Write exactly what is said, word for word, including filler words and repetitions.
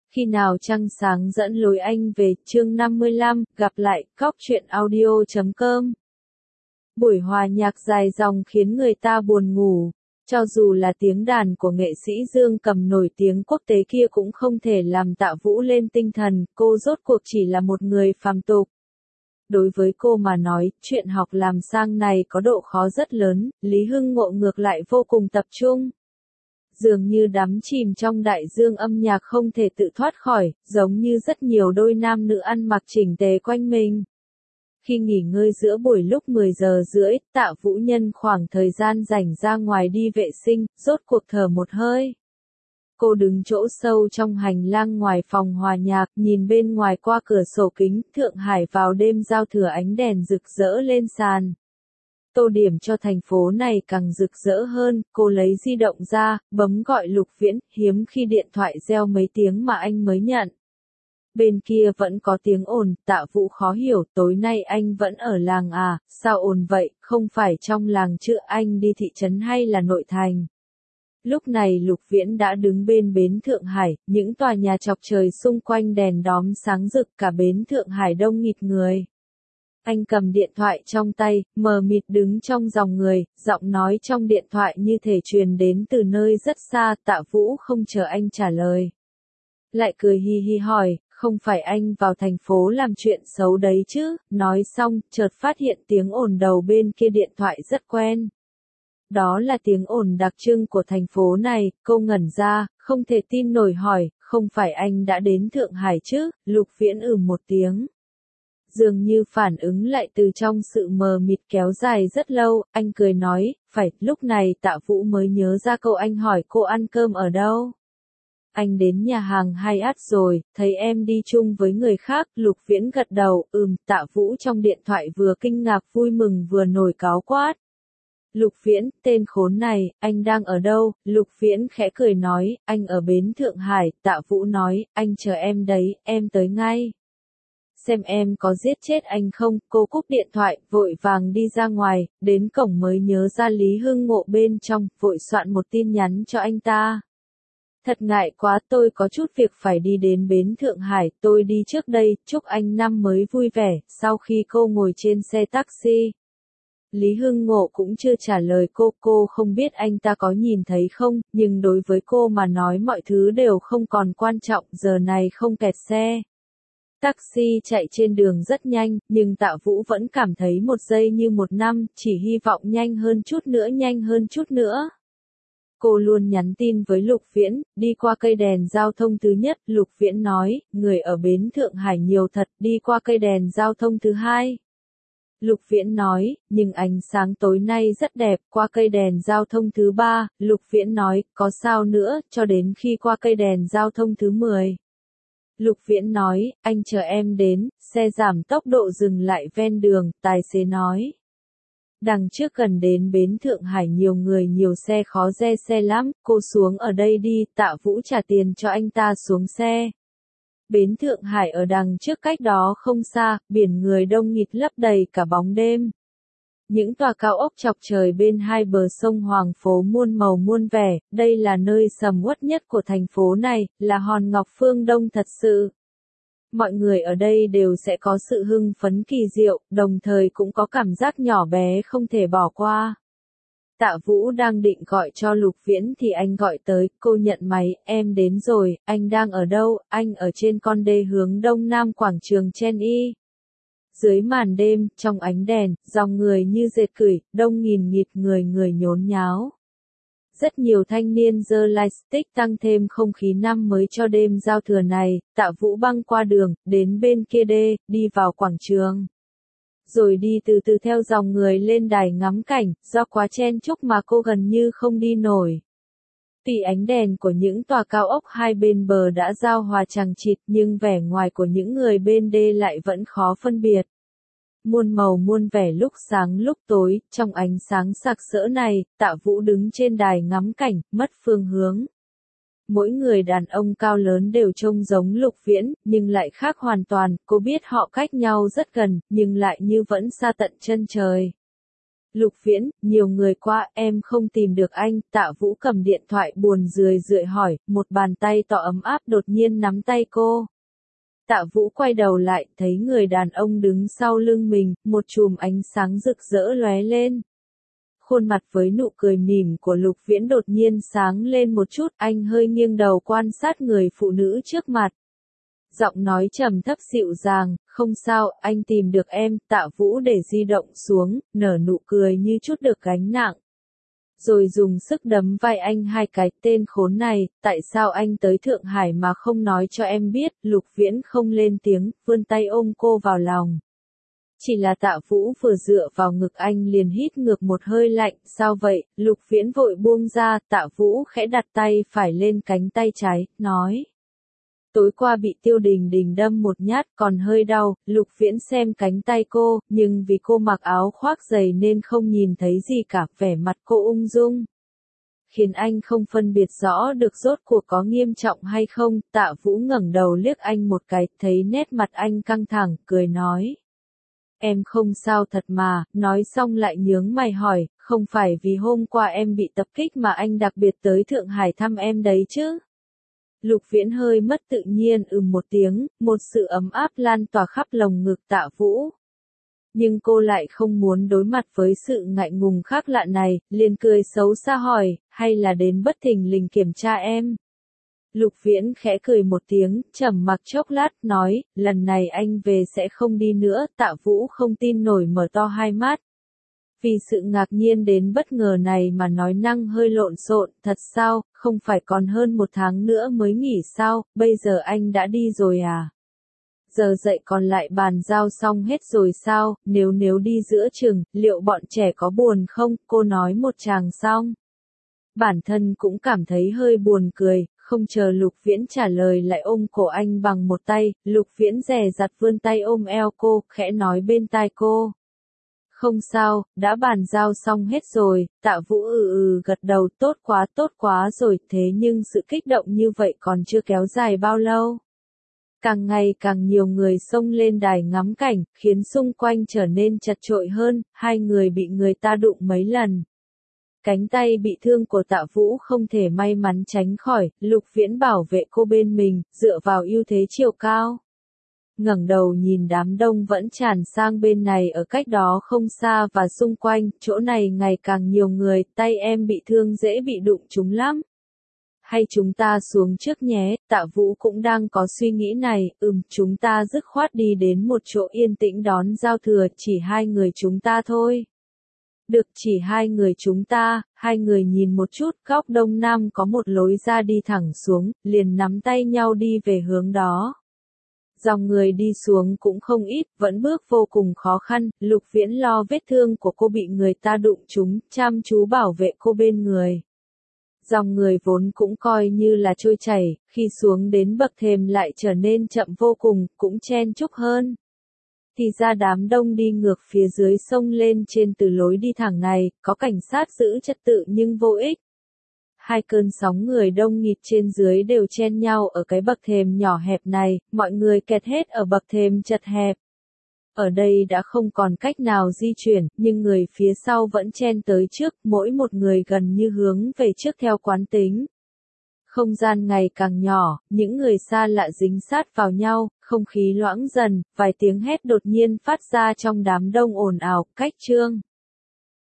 Khi nào trăng sáng dẫn lối anh về, chương năm mươi lăm, gặp lại, cóc truyện audio chấm com. Buổi hòa nhạc dài dòng khiến người ta buồn ngủ. Cho dù là tiếng đàn của nghệ sĩ Dương Cầm nổi tiếng quốc tế kia cũng không thể làm Tạ Vũ lên tinh thần, cô rốt cuộc chỉ là một người phàm tục. Đối với cô mà nói, chuyện học làm sang này có độ khó rất lớn, Lý Hưng Ngộ ngược lại vô cùng tập trung. Dường như đắm chìm trong đại dương âm nhạc không thể tự thoát khỏi, giống như rất nhiều đôi nam nữ ăn mặc chỉnh tề quanh mình. Khi nghỉ ngơi giữa buổi lúc mười giờ rưỡi, Tạ Vũ nhân khoảng thời gian rảnh ra ngoài đi vệ sinh, rốt cuộc thở một hơi. Cô đứng chỗ sâu trong hành lang ngoài phòng hòa nhạc, nhìn bên ngoài qua cửa sổ kính, Thượng Hải vào đêm giao thừa ánh đèn rực rỡ lên sàn. Tô điểm cho thành phố này càng rực rỡ hơn, cô lấy di động ra, bấm gọi Lục Viễn, hiếm khi điện thoại reo mấy tiếng mà anh mới nhận. Bên kia vẫn có tiếng ồn, Tạ Vũ khó hiểu, tối nay anh vẫn ở làng à, sao ồn vậy, không phải trong làng chứ, anh đi thị trấn hay là nội thành. Lúc này Lục Viễn đã đứng bên bến Thượng Hải, những tòa nhà chọc trời xung quanh đèn đóm sáng rực, cả bến Thượng Hải đông nghịt người. Anh cầm điện thoại trong tay, mờ mịt đứng trong dòng người, giọng nói trong điện thoại như thể truyền đến từ nơi rất xa, Tạ Vũ không chờ anh trả lời. Lại cười hi hi hỏi, không phải anh vào thành phố làm chuyện xấu đấy chứ, nói xong, chợt phát hiện tiếng ồn đầu bên kia điện thoại rất quen. Đó là tiếng ồn đặc trưng của thành phố này, cô ngẩn ra, không thể tin nổi hỏi, không phải anh đã đến Thượng Hải chứ, Lục Viễn ừ một tiếng. Dường như phản ứng lại từ trong sự mờ mịt kéo dài rất lâu, anh cười nói, phải, lúc này Tạ Vũ mới nhớ ra câu anh hỏi cô ăn cơm ở đâu. Anh đến nhà hàng Hyatt rồi, thấy em đi chung với người khác, Lục Viễn gật đầu, ừm, Tạ Vũ trong điện thoại vừa kinh ngạc vui mừng vừa nổi cáu quát. Lục Viễn, tên khốn này, anh đang ở đâu? Lục Viễn khẽ cười nói, anh ở bến Thượng Hải, Tạ Vũ nói, anh chờ em đấy, em tới ngay. Xem em có giết chết anh không, cô cúp điện thoại, vội vàng đi ra ngoài, đến cổng mới nhớ ra Lý Hưng Ngộ bên trong, vội soạn một tin nhắn cho anh ta. Thật ngại quá, tôi có chút việc phải đi đến bến Thượng Hải, tôi đi trước đây, chúc anh năm mới vui vẻ, sau khi cô ngồi trên xe taxi. Lý Hưng Ngộ cũng chưa trả lời cô, cô không biết anh ta có nhìn thấy không, nhưng đối với cô mà nói mọi thứ đều không còn quan trọng, giờ này không kẹt xe. Taxi chạy trên đường rất nhanh, nhưng Tạ Vũ vẫn cảm thấy một giây như một năm, chỉ hy vọng nhanh hơn chút nữa nhanh hơn chút nữa. Cô luôn nhắn tin với Lục Viễn, đi qua cây đèn giao thông thứ nhất, Lục Viễn nói, người ở bến Thượng Hải nhiều thật, đi qua cây đèn giao thông thứ hai. Lục Viễn nói, nhưng ánh sáng tối nay rất đẹp, qua cây đèn giao thông thứ ba, Lục Viễn nói, có sao nữa, cho đến khi qua cây đèn giao thông thứ mười. Lục Viễn nói, anh chờ em đến, xe giảm tốc độ dừng lại ven đường, tài xế nói. Đằng trước gần đến bến Thượng Hải nhiều người nhiều xe khó re xe lắm, cô xuống ở đây đi, Tạ Vũ trả tiền cho anh ta xuống xe. Bến Thượng Hải ở đằng trước cách đó không xa, biển người đông nghịt lấp đầy cả bóng đêm. Những tòa cao ốc chọc trời bên hai bờ sông Hoàng phố muôn màu muôn vẻ, đây là nơi sầm uất nhất của thành phố này, là hòn ngọc phương Đông thật sự. Mọi người ở đây đều sẽ có sự hưng phấn kỳ diệu, đồng thời cũng có cảm giác nhỏ bé không thể bỏ qua. Tạ Vũ đang định gọi cho Lục Viễn thì anh gọi tới, cô nhận máy, em đến rồi, anh đang ở đâu, anh ở trên con đê hướng đông nam quảng trường Chen Y. Dưới màn đêm, trong ánh đèn, dòng người như dệt cửi, đông nghìn nghịt người người nhốn nháo. Rất nhiều thanh niên giơ lightstick tăng thêm không khí năm mới cho đêm giao thừa này, Tạ Vũ băng qua đường, đến bên kia đê, đi vào quảng trường. Rồi đi từ từ theo dòng người lên đài ngắm cảnh, do quá chen chúc mà cô gần như không đi nổi. Tuy ánh đèn của những tòa cao ốc hai bên bờ đã giao hòa chằng chịt nhưng vẻ ngoài của những người bên đê lại vẫn khó phân biệt. Muôn màu muôn vẻ lúc sáng lúc tối, trong ánh sáng sặc sỡ này, Tạ Vũ đứng trên đài ngắm cảnh, mất phương hướng. Mỗi người đàn ông cao lớn đều trông giống Lục Viễn, nhưng lại khác hoàn toàn, cô biết họ cách nhau rất gần, nhưng lại như vẫn xa tận chân trời. Lục Viễn, nhiều người qua, em không tìm được anh, Tạ Vũ cầm điện thoại buồn rười rượi hỏi, một bàn tay to ấm áp đột nhiên nắm tay cô. Tạ Vũ quay đầu lại, thấy người đàn ông đứng sau lưng mình, một chùm ánh sáng rực rỡ lóe lên. Khuôn mặt với nụ cười mỉm của Lục Viễn đột nhiên sáng lên một chút, anh hơi nghiêng đầu quan sát người phụ nữ trước mặt. Giọng nói trầm thấp dịu dàng, không sao, anh tìm được em, Tạ Vũ để di động xuống, nở nụ cười như chút được gánh nặng. Rồi dùng sức đấm vai anh hai cái, tên khốn này, tại sao anh tới Thượng Hải mà không nói cho em biết, Lục Viễn không lên tiếng, vươn tay ôm cô vào lòng. Chỉ là Tạ Vũ vừa dựa vào ngực anh liền hít ngược một hơi lạnh, sao vậy, Lục Viễn vội buông ra, Tạ Vũ khẽ đặt tay phải lên cánh tay trái, nói. Tối qua bị Tiêu Đình Đình đâm một nhát còn hơi đau, Lục Viễn xem cánh tay cô, nhưng vì cô mặc áo khoác dày nên không nhìn thấy gì cả, vẻ mặt cô ung dung. Khiến anh không phân biệt rõ được rốt cuộc có nghiêm trọng hay không, Tạ Vũ ngẩng đầu liếc anh một cái, thấy nét mặt anh căng thẳng, cười nói. Em không sao thật mà, nói xong lại nhướng mày hỏi, không phải vì hôm qua em bị tập kích mà anh đặc biệt tới Thượng Hải thăm em đấy chứ? Lục Viễn hơi mất tự nhiên ừm một tiếng, một sự ấm áp lan tỏa khắp lồng ngực Tạ Vũ. Nhưng cô lại không muốn đối mặt với sự ngại ngùng khác lạ này, liền cười xấu xa hỏi, hay là đến bất thình lình kiểm tra em? Lục Viễn khẽ cười một tiếng, trầm mặc chốc lát, nói, lần này anh về sẽ không đi nữa, Tạ Vũ không tin nổi mở to hai mắt. Vì sự ngạc nhiên đến bất ngờ này mà nói năng hơi lộn xộn, thật sao, không phải còn hơn một tháng nữa mới nghỉ sao, bây giờ anh đã đi rồi à? Giờ dậy còn lại bàn giao xong hết rồi sao, nếu nếu đi giữa chừng, liệu bọn trẻ có buồn không, cô nói một tràng xong. Bản thân cũng cảm thấy hơi buồn cười, không chờ Lục Viễn trả lời lại ôm cổ anh bằng một tay, Lục Viễn dè dặt vươn tay ôm eo cô, khẽ nói bên tai cô. Không sao, đã bàn giao xong hết rồi, Tạ Vũ ừ ừ gật đầu, tốt quá tốt quá rồi, thế nhưng sự kích động như vậy còn chưa kéo dài bao lâu. Càng ngày càng nhiều người xông lên đài ngắm cảnh, khiến xung quanh trở nên chật chội hơn, hai người bị người ta đụng mấy lần. Cánh tay bị thương của Tạ Vũ không thể may mắn tránh khỏi, Lục Viễn bảo vệ cô bên mình, dựa vào ưu thế chiều cao. Ngẩng đầu nhìn đám đông vẫn tràn sang bên này ở cách đó không xa và xung quanh, chỗ này ngày càng nhiều người, tay em bị thương dễ bị đụng chúng lắm. Hay chúng ta xuống trước nhé, Tạ Vũ cũng đang có suy nghĩ này, ừm, chúng ta dứt khoát đi đến một chỗ yên tĩnh đón giao thừa, chỉ hai người chúng ta thôi. Được, chỉ hai người chúng ta, hai người nhìn một chút, góc đông nam có một lối ra đi thẳng xuống, liền nắm tay nhau đi về hướng đó. Dòng người đi xuống cũng không ít, vẫn bước vô cùng khó khăn, Lục Viễn lo vết thương của cô bị người ta đụng trúng, chăm chú bảo vệ cô bên người. Dòng người vốn cũng coi như là trôi chảy, khi xuống đến bậc thềm lại trở nên chậm vô cùng, cũng chen chúc hơn. Thì ra đám đông đi ngược phía dưới sông lên trên từ lối đi thẳng này, có cảnh sát giữ trật tự nhưng vô ích. Hai cơn sóng người đông nghịt trên dưới đều chen nhau ở cái bậc thềm nhỏ hẹp này, mọi người kẹt hết ở bậc thềm chật hẹp. Ở đây đã không còn cách nào di chuyển, nhưng người phía sau vẫn chen tới trước, mỗi một người gần như hướng về trước theo quán tính. Không gian ngày càng nhỏ, những người xa lạ dính sát vào nhau, không khí loãng dần, vài tiếng hét đột nhiên phát ra trong đám đông ồn ào, cách trương.